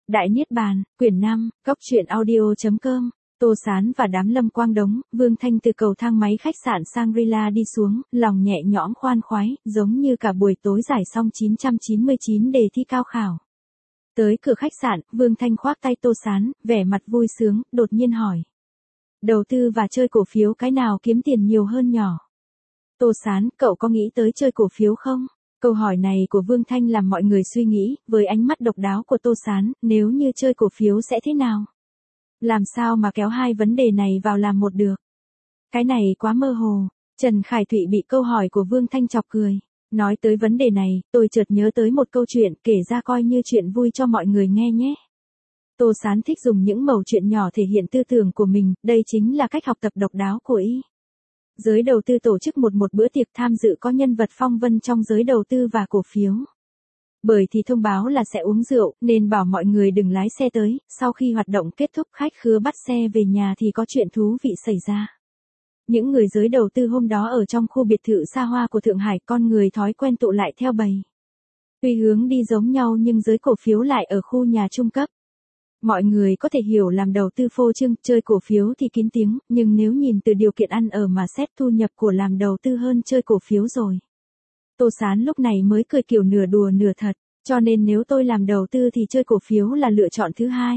Đại Niết Bàn, quyển 5, Góc truyện audio.com. Tô Sán và đám Lâm Quang Đống, Vương Thanh từ cầu thang máy khách sạn Shangri-La đi xuống, lòng nhẹ nhõm khoan khoái, giống như cả buổi tối giải xong 999 đề thi cao khảo. Tới cửa khách sạn, Vương Thanh khoác tay Tô Sán, vẻ mặt vui sướng, đột nhiên hỏi. Đầu tư và chơi cổ phiếu cái nào kiếm tiền nhiều hơn nhỏ? Tô Sán, cậu có nghĩ tới chơi cổ phiếu không? Câu hỏi này của Vương Thanh làm mọi người suy nghĩ, với ánh mắt độc đáo của Tô Sán, nếu như chơi cổ phiếu sẽ thế nào? Làm sao mà kéo hai vấn đề này vào làm một được? Cái này quá mơ hồ. Trần Khải Thụy bị câu hỏi của Vương Thanh chọc cười. Nói tới vấn đề này, tôi chợt nhớ tới một câu chuyện, kể ra coi như chuyện vui cho mọi người nghe nhé. Tô Sán thích dùng những mẩu chuyện nhỏ thể hiện tư tưởng của mình, đây chính là cách học tập độc đáo của y. Giới đầu tư tổ chức một bữa tiệc tham dự có nhân vật phong vân trong giới đầu tư và cổ phiếu. Bởi thì thông báo là sẽ uống rượu, nên bảo mọi người đừng lái xe tới, sau khi hoạt động kết thúc khách khứa bắt xe về nhà thì có chuyện thú vị xảy ra. Những người giới đầu tư hôm đó ở trong khu biệt thự xa hoa của Thượng Hải, con người thói quen tụ lại theo bầy. Tuy hướng đi giống nhau nhưng giới cổ phiếu lại ở khu nhà trung cấp. Mọi người có thể hiểu làm đầu tư phô trương, chơi cổ phiếu thì kín tiếng, nhưng nếu nhìn từ điều kiện ăn ở mà xét thu nhập của làm đầu tư hơn chơi cổ phiếu rồi. Tô Sán lúc này mới cười kiểu nửa đùa nửa thật, cho nên nếu tôi làm đầu tư thì chơi cổ phiếu là lựa chọn thứ hai.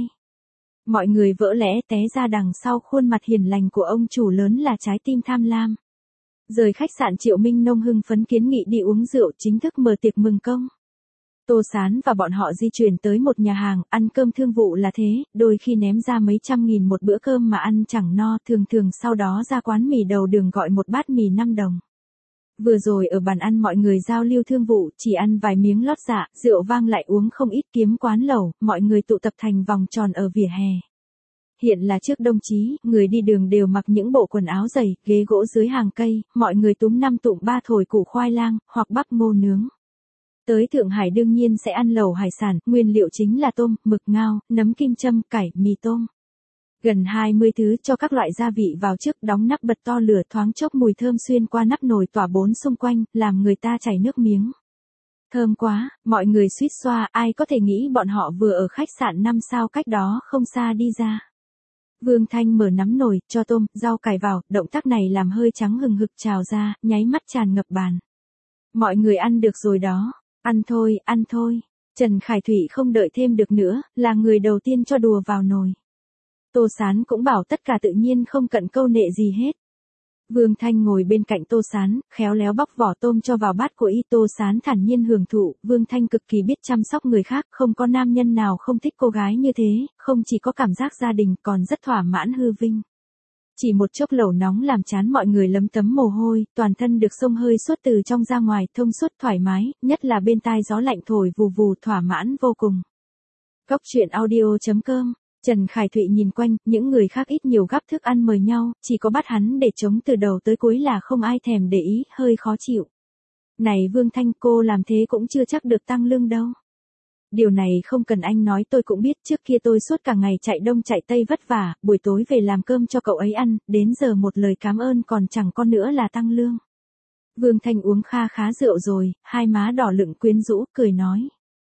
Mọi người vỡ lẽ té ra đằng sau khuôn mặt hiền lành của ông chủ lớn là trái tim tham lam. Rời khách sạn Triệu Minh Nông hưng phấn kiến nghị đi uống rượu, chính thức mở tiệc mừng công. Tô Sán và bọn họ di chuyển tới một nhà hàng, ăn cơm thương vụ là thế, đôi khi ném ra mấy trăm nghìn một bữa cơm mà ăn chẳng no, thường sau đó ra quán mì đầu đường gọi một bát mì 5 đồng. Vừa rồi ở bàn ăn mọi người giao lưu thương vụ, chỉ ăn vài miếng lót dạ, rượu vang lại uống không ít, kiếm quán lẩu, mọi người tụ tập thành vòng tròn ở vỉa hè. Hiện là trước đông chí, người đi đường đều mặc những bộ quần áo dày, ghế gỗ dưới hàng cây, mọi người túm năm tụm ba thổi củ khoai lang, hoặc bắp ngô nướng. Tới Thượng Hải đương nhiên sẽ ăn lẩu hải sản, nguyên liệu chính là tôm, mực ngao, nấm kim châm, cải, mì tôm. Gần 20 thứ cho các loại gia vị vào trước, đóng nắp bật to lửa, thoáng chốc mùi thơm xuyên qua nắp nồi tỏa bốn xung quanh, làm người ta chảy nước miếng. Thơm quá, mọi người suýt xoa, ai có thể nghĩ bọn họ vừa ở khách sạn 5 sao cách đó không xa đi ra. Vương Thanh mở nắm nồi, cho tôm, rau cải vào, động tác này làm hơi trắng hừng hực trào ra, nháy mắt tràn ngập bàn. Mọi người ăn được rồi đó. Ăn thôi, ăn thôi. Trần Khải Thụy không đợi thêm được nữa, là người đầu tiên cho đùa vào nồi. Tô Sán cũng bảo tất cả tự nhiên không cận câu nệ gì hết. Vương Thanh ngồi bên cạnh Tô Sán, khéo léo bóc vỏ tôm cho vào bát của y. Tô Sán thản nhiên hưởng thụ, Vương Thanh cực kỳ biết chăm sóc người khác, không có nam nhân nào không thích cô gái như thế, không chỉ có cảm giác gia đình còn rất thỏa mãn hư vinh. Chỉ một chốc lẩu nóng làm chán mọi người lấm tấm mồ hôi, toàn thân được xông hơi suốt từ trong ra ngoài, thông suốt thoải mái, nhất là bên tai gió lạnh thổi vù vù, thỏa mãn vô cùng. Góc truyện audio.com. Trần Khải Thụy nhìn quanh, những người khác ít nhiều gắp thức ăn mời nhau, chỉ có bát hắn để trống từ đầu tới cuối là không ai thèm để ý, hơi khó chịu. Này Vương Thanh, cô làm thế cũng chưa chắc được tăng lương đâu. Điều này không cần anh nói, tôi cũng biết, trước kia tôi suốt cả ngày chạy đông chạy tây vất vả, buổi tối về làm cơm cho cậu ấy ăn, đến giờ một lời cảm ơn còn chẳng có nữa là tăng lương. Vương Thanh uống kha khá rượu rồi, hai má đỏ lựng quyến rũ, cười nói.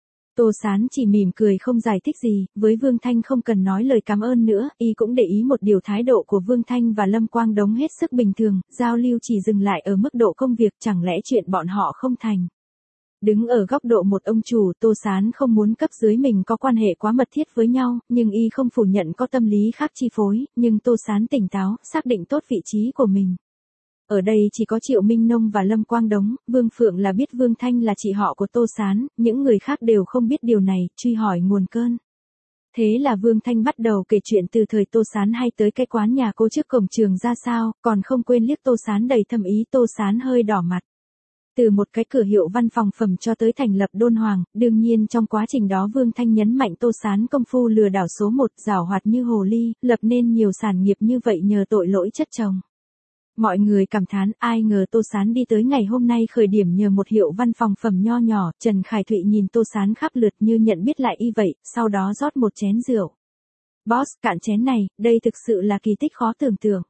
Tô Sán chỉ mỉm cười không giải thích gì, với Vương Thanh không cần nói lời cảm ơn nữa, y cũng để ý một điều, thái độ của Vương Thanh và Lâm Quang Đống hết sức bình thường, giao lưu chỉ dừng lại ở mức độ công việc, chẳng lẽ chuyện bọn họ không thành. Đứng ở góc độ một ông chủ, Tô Sán không muốn cấp dưới mình có quan hệ quá mật thiết với nhau, nhưng y không phủ nhận có tâm lý khác chi phối, nhưng Tô Sán tỉnh táo, xác định tốt vị trí của mình. Ở đây chỉ có Triệu Minh Nông và Lâm Quang Đống, Vương Phượng là biết Vương Thanh là chị họ của Tô Sán, những người khác đều không biết điều này, truy hỏi nguồn cơn. Thế là Vương Thanh bắt đầu kể chuyện từ thời Tô Sán hay tới cái quán nhà cô trước cổng trường ra sao, còn không quên liếc Tô Sán đầy thâm ý. Tô Sán hơi đỏ mặt. Từ một cái cửa hiệu văn phòng phẩm cho tới thành lập Đôn Hoàng, đương nhiên trong quá trình đó Vương Thanh nhấn mạnh Tô Sán công phu lừa đảo số 1, giảo hoạt như hồ ly, lập nên nhiều sản nghiệp như vậy nhờ tội lỗi chất chồng. Mọi người cảm thán, ai ngờ Tô Sán đi tới ngày hôm nay khởi điểm nhờ một hiệu văn phòng phẩm nho nhỏ. Trần Khải Thụy nhìn Tô Sán khắp lượt như nhận biết lại y vậy, sau đó rót một chén rượu. Boss, cạn chén này, đây thực sự là kỳ tích khó tưởng tượng.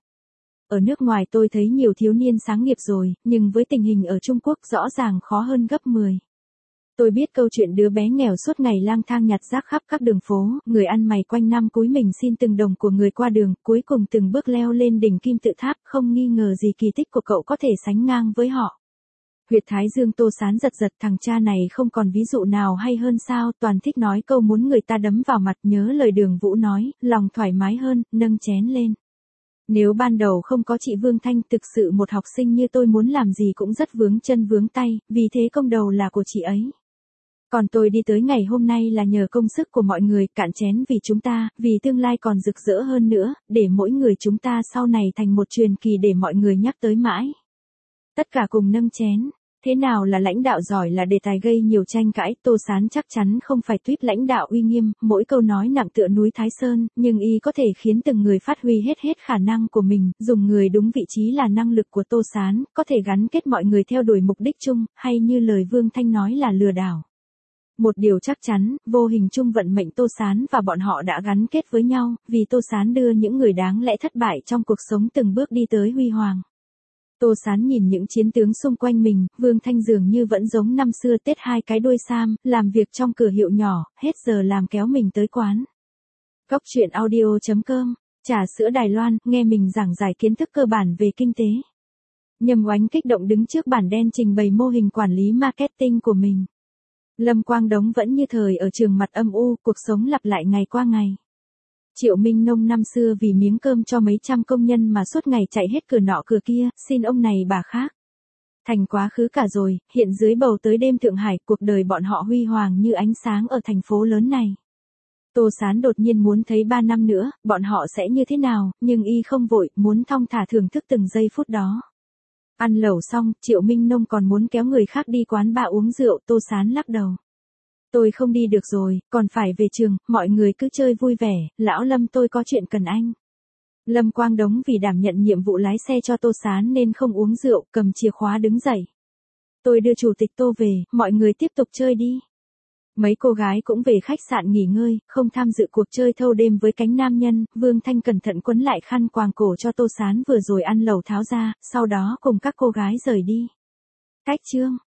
Ở nước ngoài tôi thấy nhiều thiếu niên sáng nghiệp rồi, nhưng với tình hình ở Trung Quốc rõ ràng khó hơn gấp 10. Tôi biết câu chuyện đứa bé nghèo suốt ngày lang thang nhặt rác khắp các đường phố, người ăn mày quanh năm cúi mình xin từng đồng của người qua đường, cuối cùng từng bước leo lên đỉnh kim tự tháp, không nghi ngờ gì kỳ tích của cậu có thể sánh ngang với họ. Huyệt thái dương Tô Sán giật giật, thằng cha này không còn ví dụ nào hay hơn sao, toàn thích nói câu muốn người ta đấm vào mặt, nhớ lời Đường Vũ nói, lòng thoải mái hơn, nâng chén lên. Nếu ban đầu không có chị Vương Thanh, thực sự một học sinh như tôi muốn làm gì cũng rất vướng chân vướng tay, vì thế công đầu là của chị ấy. Còn tôi đi tới ngày hôm nay là nhờ công sức của mọi người, cạn chén vì chúng ta, vì tương lai còn rực rỡ hơn nữa, để mỗi người chúng ta sau này thành một truyền kỳ để mọi người nhắc tới mãi. Tất cả cùng nâng chén. Thế nào là lãnh đạo giỏi là đề tài gây nhiều tranh cãi, Tô Sán chắc chắn không phải tuýp lãnh đạo uy nghiêm, mỗi câu nói nặng tựa núi Thái Sơn, nhưng y có thể khiến từng người phát huy hết khả năng của mình, dùng người đúng vị trí là năng lực của Tô Sán, có thể gắn kết mọi người theo đuổi mục đích chung, hay như lời Vương Thanh nói là lừa đảo. Một điều chắc chắn, vô hình chung vận mệnh Tô Sán và bọn họ đã gắn kết với nhau, vì Tô Sán đưa những người đáng lẽ thất bại trong cuộc sống từng bước đi tới huy hoàng. Tô Sán nhìn những chiến tướng xung quanh mình, Vương Thanh dường như vẫn giống năm xưa tết hai cái đuôi sam, làm việc trong cửa hiệu nhỏ, hết giờ làm kéo mình tới quán. Góc truyện audio.com, trà sữa Đài Loan, nghe mình giảng giải kiến thức cơ bản về kinh tế. Nhâm Oánh kích động đứng trước bảng đen trình bày mô hình quản lý marketing của mình. Lâm Quang Đống vẫn như thời ở trường mặt âm u, cuộc sống lặp lại ngày qua ngày. Triệu Minh Nông năm xưa vì miếng cơm cho mấy trăm công nhân mà suốt ngày chạy hết cửa nọ cửa kia, xin ông này bà khác. Thành quá khứ cả rồi, hiện dưới bầu tới đêm Thượng Hải, cuộc đời bọn họ huy hoàng như ánh sáng ở thành phố lớn này. Tô Sán đột nhiên muốn thấy 3 năm nữa, bọn họ sẽ như thế nào, nhưng y không vội, muốn thong thả thưởng thức từng giây phút đó. Ăn lẩu xong, Triệu Minh Nông còn muốn kéo người khác đi quán bar uống rượu, Tô Sán lắc đầu. Tôi không đi được rồi, còn phải về trường, mọi người cứ chơi vui vẻ, lão Lâm tôi có chuyện cần anh. Lâm Quang Đống vì đảm nhận nhiệm vụ lái xe cho Tô Sán nên không uống rượu, cầm chìa khóa đứng dậy. Tôi đưa chủ tịch Tô về, mọi người tiếp tục chơi đi. Mấy cô gái cũng về khách sạn nghỉ ngơi, không tham dự cuộc chơi thâu đêm với cánh nam nhân, Vương Thanh cẩn thận quấn lại khăn quàng cổ cho Tô Sán vừa rồi ăn lẩu tháo ra, sau đó cùng các cô gái rời đi. Cách chương.